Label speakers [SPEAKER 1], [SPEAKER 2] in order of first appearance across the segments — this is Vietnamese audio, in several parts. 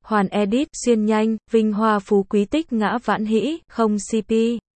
[SPEAKER 1] Hoàn edit, xuyên nhanh, vinh hoa phú quý tích ngã vãn hĩ, không CP.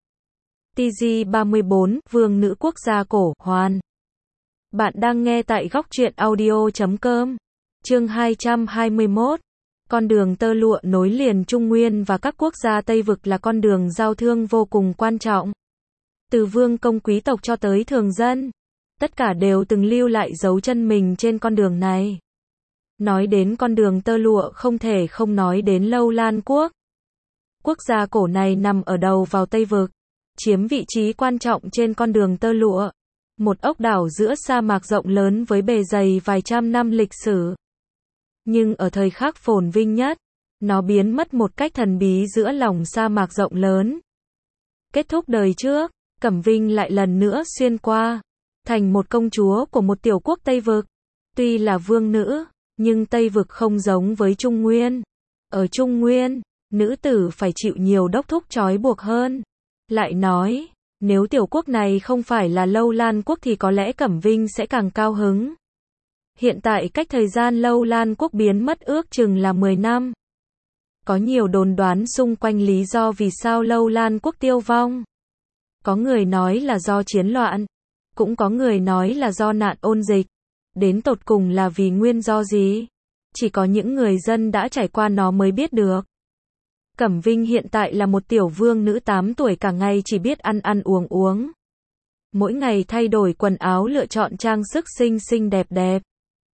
[SPEAKER 1] TG34, vương nữ quốc gia cổ, Hoàn. Bạn đang nghe tại góc truyện audio.com. Chương 221. Con đường tơ lụa nối liền Trung Nguyên và các quốc gia Tây Vực là con đường giao thương vô cùng quan trọng. Từ vương công quý tộc cho tới thường dân, tất cả đều từng lưu lại dấu chân mình trên con đường này. Nói đến con đường tơ lụa không thể không nói đến Lâu Lan quốc. Quốc gia cổ này nằm ở đầu vào Tây Vực, chiếm vị trí quan trọng trên con đường tơ lụa. Một ốc đảo giữa sa mạc rộng lớn với bề dày vài trăm năm lịch sử. Nhưng ở thời khắc phồn vinh nhất, nó biến mất một cách thần bí giữa lòng sa mạc rộng lớn. Kết thúc đời trước, Cẩm Vinh lại lần nữa xuyên qua, thành một công chúa của một tiểu quốc Tây Vực. Tuy là vương nữ, nhưng Tây Vực không giống với Trung Nguyên. Ở Trung Nguyên, nữ tử phải chịu nhiều đốc thúc trói buộc hơn. Lại nói, nếu tiểu quốc này không phải là Lâu Lan quốc thì có lẽ Cẩm Vinh sẽ càng cao hứng. Hiện tại cách thời gian Lâu Lan quốc biến mất ước chừng là 10 năm. Có nhiều đồn đoán xung quanh lý do vì sao Lâu Lan quốc tiêu vong. Có người nói là do chiến loạn, cũng có người nói là do nạn ôn dịch. Đến tột cùng là vì nguyên do gì? Chỉ có những người dân đã trải qua nó mới biết được. Cẩm Vinh hiện tại là một tiểu vương nữ 8 tuổi cả ngày chỉ biết ăn ăn uống uống. Mỗi ngày thay đổi quần áo lựa chọn trang sức xinh xinh đẹp đẹp.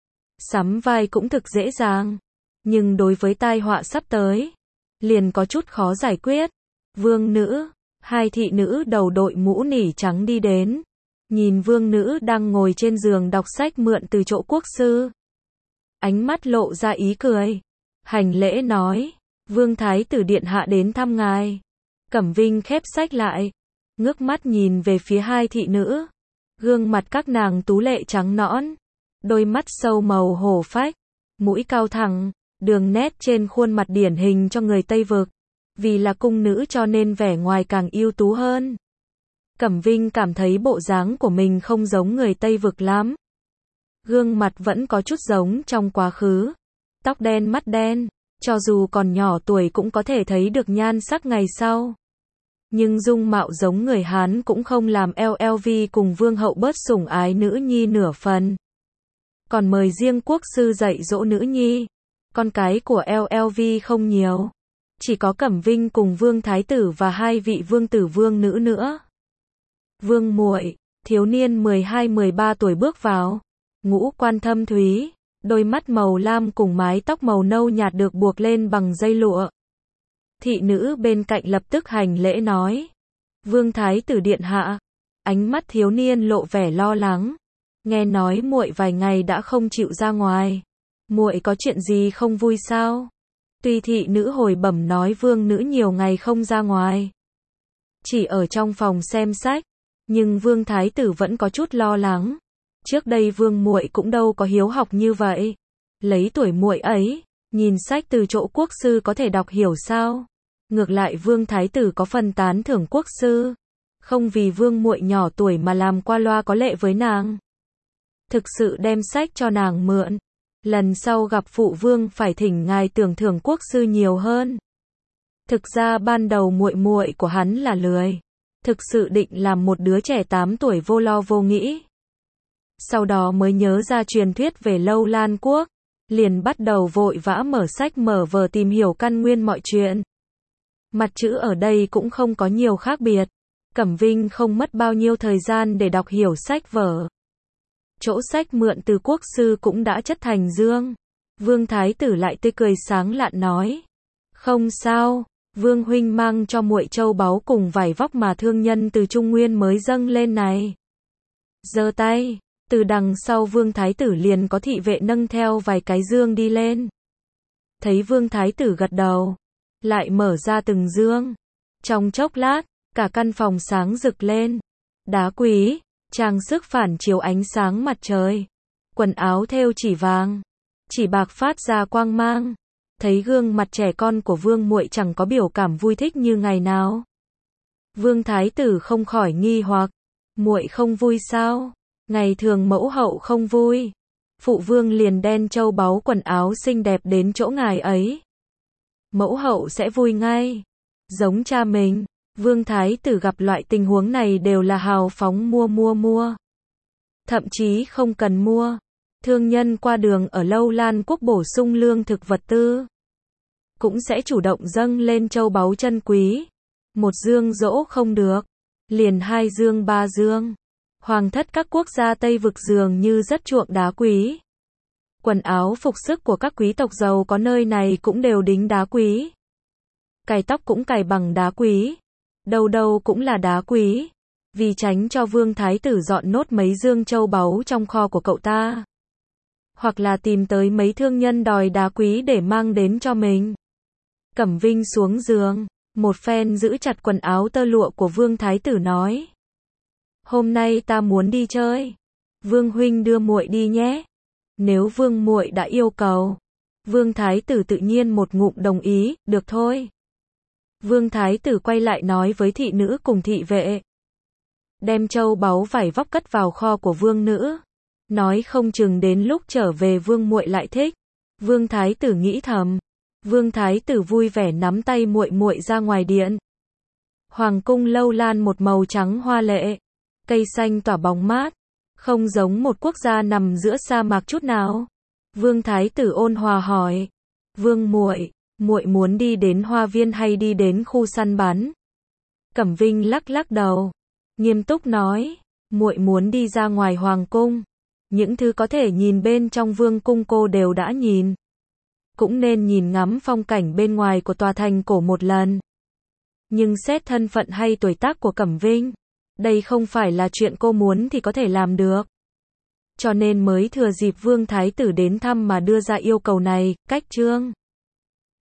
[SPEAKER 1] Sắm vai cũng thực dễ dàng. Nhưng đối với tai họa sắp tới, liền có chút khó giải quyết. Vương nữ, hai thị nữ đầu đội mũ nỉ trắng đi đến. Nhìn vương nữ đang ngồi trên giường đọc sách mượn từ chỗ quốc sư. Ánh mắt lộ ra ý cười. Hành lễ nói, vương thái tử điện hạ đến thăm ngài. Cẩm Vinh khép sách lại, ngước mắt nhìn về phía hai thị nữ. Gương mặt các nàng tú lệ trắng nõn, đôi mắt sâu màu hổ phách, mũi cao thẳng, đường nét trên khuôn mặt điển hình cho người Tây Vực. Vì là cung nữ cho nên vẻ ngoài càng ưu tú hơn. Cẩm Vinh cảm thấy bộ dáng của mình không giống người Tây Vực lắm. Gương mặt vẫn có chút giống trong quá khứ. Tóc đen mắt đen, cho dù còn nhỏ tuổi cũng có thể thấy được nhan sắc ngày sau. Nhưng dung mạo giống người Hán cũng không làm LLV cùng vương hậu bớt sủng ái nữ nhi nửa phần. Còn mời riêng quốc sư dạy dỗ nữ nhi. Con cái của LLV không nhiều. Chỉ có Cẩm Vinh cùng vương thái tử và hai vị vương tử vương nữ nữa. Vương muội, thiếu niên 12-13 tuổi bước vào, ngũ quan thâm thúy, đôi mắt màu lam cùng mái tóc màu nâu nhạt được buộc lên bằng dây lụa. Thị nữ bên cạnh lập tức hành lễ nói, vương thái tử điện hạ. Ánh mắt thiếu niên lộ vẻ lo lắng. Nghe nói muội vài ngày đã không chịu ra ngoài, muội có chuyện gì không vui sao? Tuy thị nữ hồi bẩm nói vương nữ nhiều ngày không ra ngoài, chỉ ở trong phòng xem sách. Nhưng vương thái tử vẫn có chút lo lắng. Trước đây vương muội cũng đâu có hiếu học như vậy. Lấy tuổi muội ấy, nhìn sách từ chỗ quốc sư có thể đọc hiểu sao? Ngược lại vương thái tử có phần tán thưởng quốc sư. Không vì vương muội nhỏ tuổi mà làm qua loa có lệ với nàng. Thực sự đem sách cho nàng mượn. Lần sau gặp phụ vương phải thỉnh ngài tưởng thưởng quốc sư nhiều hơn. Thực ra ban đầu muội muội của hắn là lười. Thực sự định làm một đứa trẻ 8 tuổi vô lo vô nghĩ. Sau đó mới nhớ ra truyền thuyết về Lâu Lan quốc. Liền bắt đầu vội vã mở sách mở vở tìm hiểu căn nguyên mọi chuyện. Mặt chữ ở đây cũng không có nhiều khác biệt. Cẩm Vinh không mất bao nhiêu thời gian để đọc hiểu sách vở. Chỗ sách mượn từ quốc sư cũng đã chất thành dương. Vương thái tử lại tươi cười sáng lạn nói. Không sao. Vương huynh mang cho muội châu báu cùng vải vóc mà thương nhân từ Trung Nguyên mới dâng lên này. Giơ tay, từ đằng sau vương thái tử liền có thị vệ nâng theo vài cái dương đi lên. Thấy vương thái tử gật đầu, lại mở ra từng dương. Trong chốc lát, cả căn phòng sáng rực lên. Đá quý, trang sức phản chiếu ánh sáng mặt trời. Quần áo thêu chỉ vàng, chỉ bạc phát ra quang mang. Thấy gương mặt trẻ con của vương muội chẳng có biểu cảm vui thích như ngày nào. Vương thái tử không khỏi nghi hoặc, muội không vui sao? Ngày thường mẫu hậu không vui. Phụ vương liền đen châu báu quần áo xinh đẹp đến chỗ ngài ấy. mẫu hậu sẽ vui ngay. Giống cha mình, Vương Thái tử gặp loại tình huống này đều là hào phóng mua. Thậm chí không cần mua. Thương nhân qua đường ở Lâu Lan quốc bổ sung lương thực vật tư, cũng sẽ chủ động dâng lên châu báu chân quý. Một dương dỗ không được, liền 2 dương 3 dương. Hoàng thất các quốc gia Tây vực dường như rất chuộng đá quý. Quần áo phục sức của các quý tộc giàu có nơi này cũng đều đính đá quý. Cài tóc cũng cài bằng đá quý. Đâu đâu cũng là đá quý. Vì tránh cho Vương Thái tử dọn nốt mấy dương châu báu trong kho của cậu ta. Hoặc là tìm tới mấy thương nhân đòi đá quý để mang đến cho mình. Cẩm Vinh xuống giường, một phen giữ chặt quần áo tơ lụa của Vương Thái tử nói. Hôm nay ta muốn đi chơi. Vương huynh đưa muội đi nhé. Nếu Vương muội đã yêu cầu. Vương Thái tử tự nhiên một ngụm đồng ý, được thôi. Vương Thái tử quay lại nói với thị nữ cùng thị vệ. Đem châu báu vải vóc cất vào kho của vương nữ. Nói không chừng đến lúc trở về vương muội lại thích. Vương Thái tử nghĩ thầm. Vương Thái tử vui vẻ nắm tay muội muội ra ngoài điện. Hoàng cung Lâu Lan một màu trắng hoa lệ. Cây xanh tỏa bóng mát. Không giống một quốc gia nằm giữa sa mạc chút nào. Vương Thái tử ôn hòa hỏi. Vương muội, muội muốn đi đến hoa viên hay đi đến khu săn bắn? Cẩm Vinh lắc lắc đầu. Nghiêm túc nói. Muội muốn đi ra ngoài hoàng cung. Những thứ có thể nhìn bên trong vương cung cô đều đã nhìn. Cũng nên nhìn ngắm phong cảnh bên ngoài của tòa thành cổ một lần. Nhưng xét thân phận hay tuổi tác của Cẩm Vinh, đây không phải là chuyện cô muốn thì có thể làm được. Cho nên mới thừa dịp Vương Thái tử đến thăm mà đưa ra yêu cầu này, cách chương